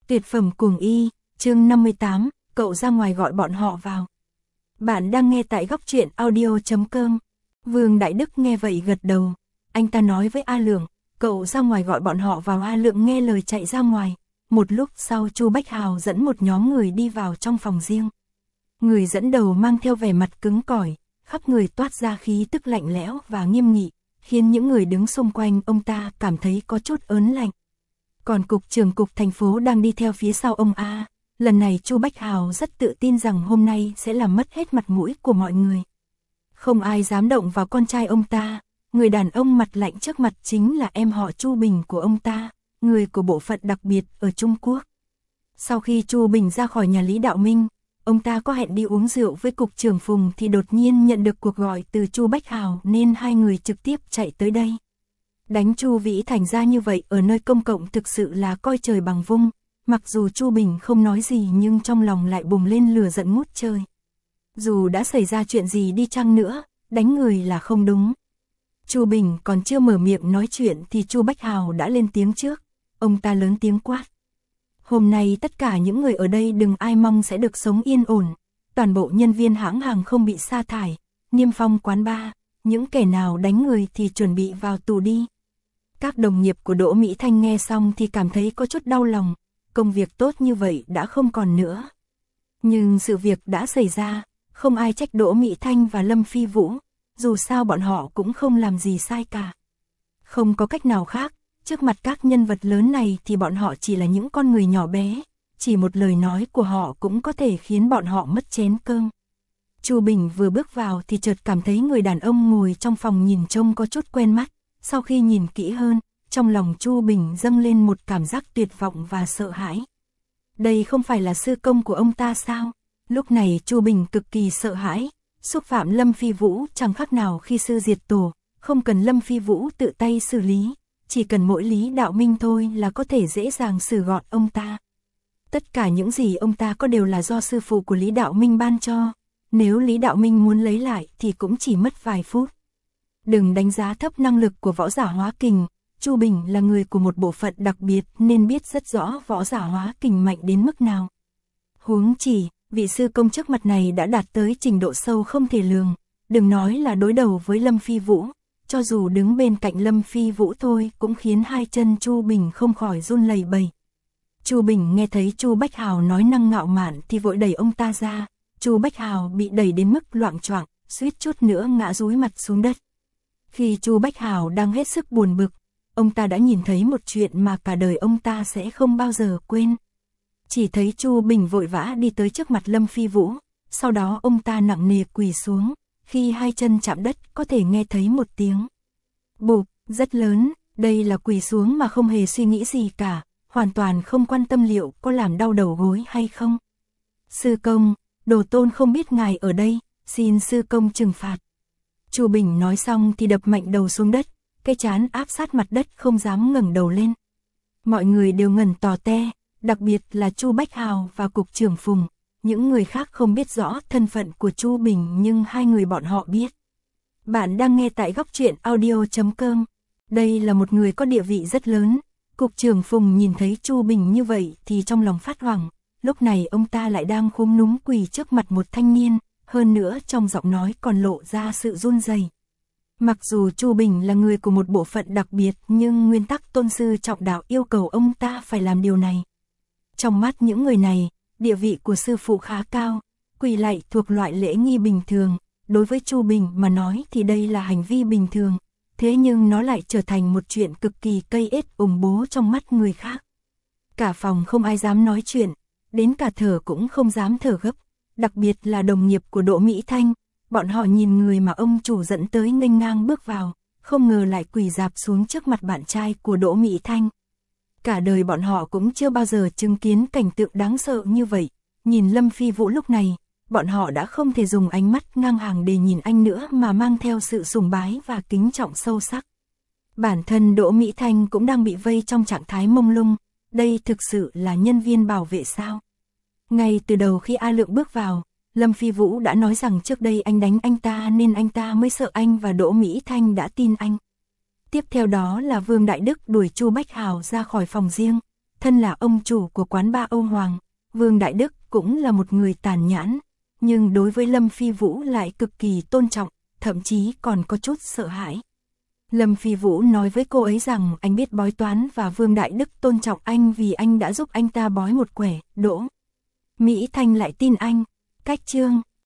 Tuyệt phẩm cuồng y, chương 58, cậu ra ngoài gọi bọn họ vào. Bạn đang nghe tại góc truyện audio.com. Vương Đại Đức nghe vậy gật đầu. Anh ta nói với A Lượng, cậu ra ngoài gọi bọn họ vào. A Lượng nghe lời chạy ra ngoài. Một lúc sau Chu Bách Hào dẫn một nhóm người đi vào trong phòng riêng. Người dẫn đầu mang theo vẻ mặt cứng cỏi, khắp người toát ra khí tức lạnh lẽo và nghiêm nghị, khiến những người đứng xung quanh ông ta cảm thấy có chút ớn lạnh. Còn cục trưởng cục thành phố đang đi theo phía sau ông A. Lần này Chu Bách Hào rất tự tin rằng hôm nay sẽ làm mất hết mặt mũi của mọi người. Không ai dám động vào con trai ông ta. Người đàn ông mặt lạnh trước mặt chính là em họ Chu Bình của ông ta, người của bộ phận đặc biệt ở Trung Quốc. Sau khi Chu Bình ra khỏi nhà Lý Đạo Minh, ông ta có hẹn đi uống rượu với cục trưởng Phùng thì đột nhiên nhận được cuộc gọi từ Chu Bách Hào nên hai người trực tiếp chạy tới đây. Đánh Chu Vĩ Thành ra như vậy ở nơi công cộng thực sự là coi trời bằng vung. Mặc dù Chu Bình không nói gì nhưng trong lòng lại bùng lên lửa giận ngút trời. Dù đã xảy ra chuyện gì đi chăng nữa, đánh người là không đúng. Chu Bình còn chưa mở miệng nói chuyện thì Chu Bách Hào đã lên tiếng trước. Ông ta lớn tiếng quát. Hôm nay tất cả những người ở đây đừng ai mong sẽ được sống yên ổn. Toàn bộ nhân viên hãng hàng không bị sa thải, niêm phong quán bar, những kẻ nào đánh người thì chuẩn bị vào tù đi. Các đồng nghiệp của Đỗ Mỹ Thanh nghe xong thì cảm thấy có chút đau lòng. Công việc tốt như vậy đã không còn nữa. Nhưng sự việc đã xảy ra, không ai trách Đỗ Mỹ Thanh và Lâm Phi Vũ, dù sao bọn họ cũng không làm gì sai cả. Không có cách nào khác, trước mặt các nhân vật lớn này thì bọn họ chỉ là những con người nhỏ bé, chỉ một lời nói của họ cũng có thể khiến bọn họ mất chén cơm. Chu Bình vừa bước vào thì chợt cảm thấy người đàn ông ngồi trong phòng nhìn trông có chút quen mắt, sau khi nhìn kỹ hơn, trong lòng Chu Bình dâng lên một cảm giác tuyệt vọng và sợ hãi. Đây không phải là sư công của ông ta sao? Lúc này Chu Bình cực kỳ sợ hãi, xúc phạm Lâm Phi Vũ chẳng khác nào khi sư diệt tổ, không cần Lâm Phi Vũ tự tay xử lý, chỉ cần mỗi Lý Đạo Minh thôi là có thể dễ dàng xử gọn ông ta. Tất cả những gì ông ta có đều là do sư phụ của Lý Đạo Minh ban cho, nếu Lý Đạo Minh muốn lấy lại thì cũng chỉ mất vài phút. Đừng đánh giá thấp năng lực của võ giả hóa kình. Chu Bình là người của một bộ phận đặc biệt nên biết rất rõ võ giả hóa kình mạnh đến mức nào. Huống chỉ, vị sư công trước mặt này đã đạt tới trình độ sâu không thể lường, đừng nói là đối đầu với Lâm Phi Vũ, cho dù đứng bên cạnh Lâm Phi Vũ thôi cũng khiến hai chân Chu Bình không khỏi run lẩy bẩy. Chu Bình nghe thấy Chu Bách Hào nói năng ngạo mạn thì vội đẩy ông ta ra. Chu Bách Hào bị đẩy đến mức loạng choạng, suýt chút nữa ngã dúi mặt xuống đất. Khi Chu Bách Hào đang hết sức buồn bực, ông ta đã nhìn thấy một chuyện mà cả đời ông ta sẽ không bao giờ quên. Chỉ thấy Chu Bình vội vã đi tới trước mặt Lâm Phi Vũ, sau đó ông ta nặng nề quỳ xuống, khi hai chân chạm đất có thể nghe thấy một tiếng bụp rất lớn, đây là quỳ xuống mà không hề suy nghĩ gì cả, hoàn toàn không quan tâm liệu có làm đau đầu gối hay không. Sư công, Đồ Tôn không biết ngài ở đây, xin sư công trừng phạt. Chu Bình nói xong thì đập mạnh đầu xuống đất, cái trán áp sát mặt đất không dám ngẩng đầu lên. Mọi người đều ngẩn tò te, đặc biệt là Chu Bách Hào và cục trưởng Phùng. Những người khác không biết rõ thân phận của Chu Bình nhưng hai người bọn họ biết. Bạn đang nghe tại góc truyện audio.com. Đây là một người có địa vị rất lớn. Cục trưởng Phùng nhìn thấy Chu Bình như vậy thì trong lòng phát hoảng. Lúc này ông ta lại đang khúm núm quỳ trước mặt một thanh niên, hơn nữa trong giọng nói còn lộ ra sự run rẩy. Mặc dù Chu Bình là người của một bộ phận đặc biệt nhưng nguyên tắc tôn sư trọng đạo yêu cầu ông ta phải làm điều này. Trong mắt những người này, địa vị của sư phụ khá cao, quỳ lạy thuộc loại lễ nghi bình thường, đối với Chu Bình mà nói thì đây là hành vi bình thường, thế nhưng nó lại trở thành một chuyện cực kỳ cây ết ủng bố trong mắt người khác. Cả phòng không ai dám nói chuyện, đến cả thở cũng không dám thở gấp, đặc biệt là đồng nghiệp của Đỗ Mỹ Thanh. Bọn họ nhìn người mà ông chủ dẫn tới nghênh ngang bước vào, không ngờ lại quỳ rạp xuống trước mặt bạn trai của Đỗ Mỹ Thanh. Cả đời bọn họ cũng chưa bao giờ chứng kiến cảnh tượng đáng sợ như vậy. Nhìn Lâm Phi Vũ lúc này, bọn họ đã không thể dùng ánh mắt ngang hàng để nhìn anh nữa mà mang theo sự sùng bái và kính trọng sâu sắc. Bản thân Đỗ Mỹ Thanh cũng đang bị vây trong trạng thái mông lung, đây thực sự là nhân viên bảo vệ sao? Ngay từ đầu khi A Lượng bước vào, Lâm Phi Vũ đã nói rằng trước đây anh đánh anh ta nên anh ta mới sợ anh và Đỗ Mỹ Thanh đã tin anh. Tiếp theo đó là Vương Đại Đức đuổi Chu Bách Hào ra khỏi phòng riêng, Thân là ông chủ của quán ba Âu Hoàng, Vương Đại Đức cũng là một người tàn nhẫn, nhưng đối với Lâm Phi Vũ lại cực kỳ tôn trọng, thậm chí còn có chút sợ hãi. Lâm Phi Vũ nói với cô ấy rằng anh biết bói toán và Vương Đại Đức tôn trọng anh vì anh đã giúp anh ta bói một quẻ, Đỗ Mỹ Thanh lại tin anh. Cách chương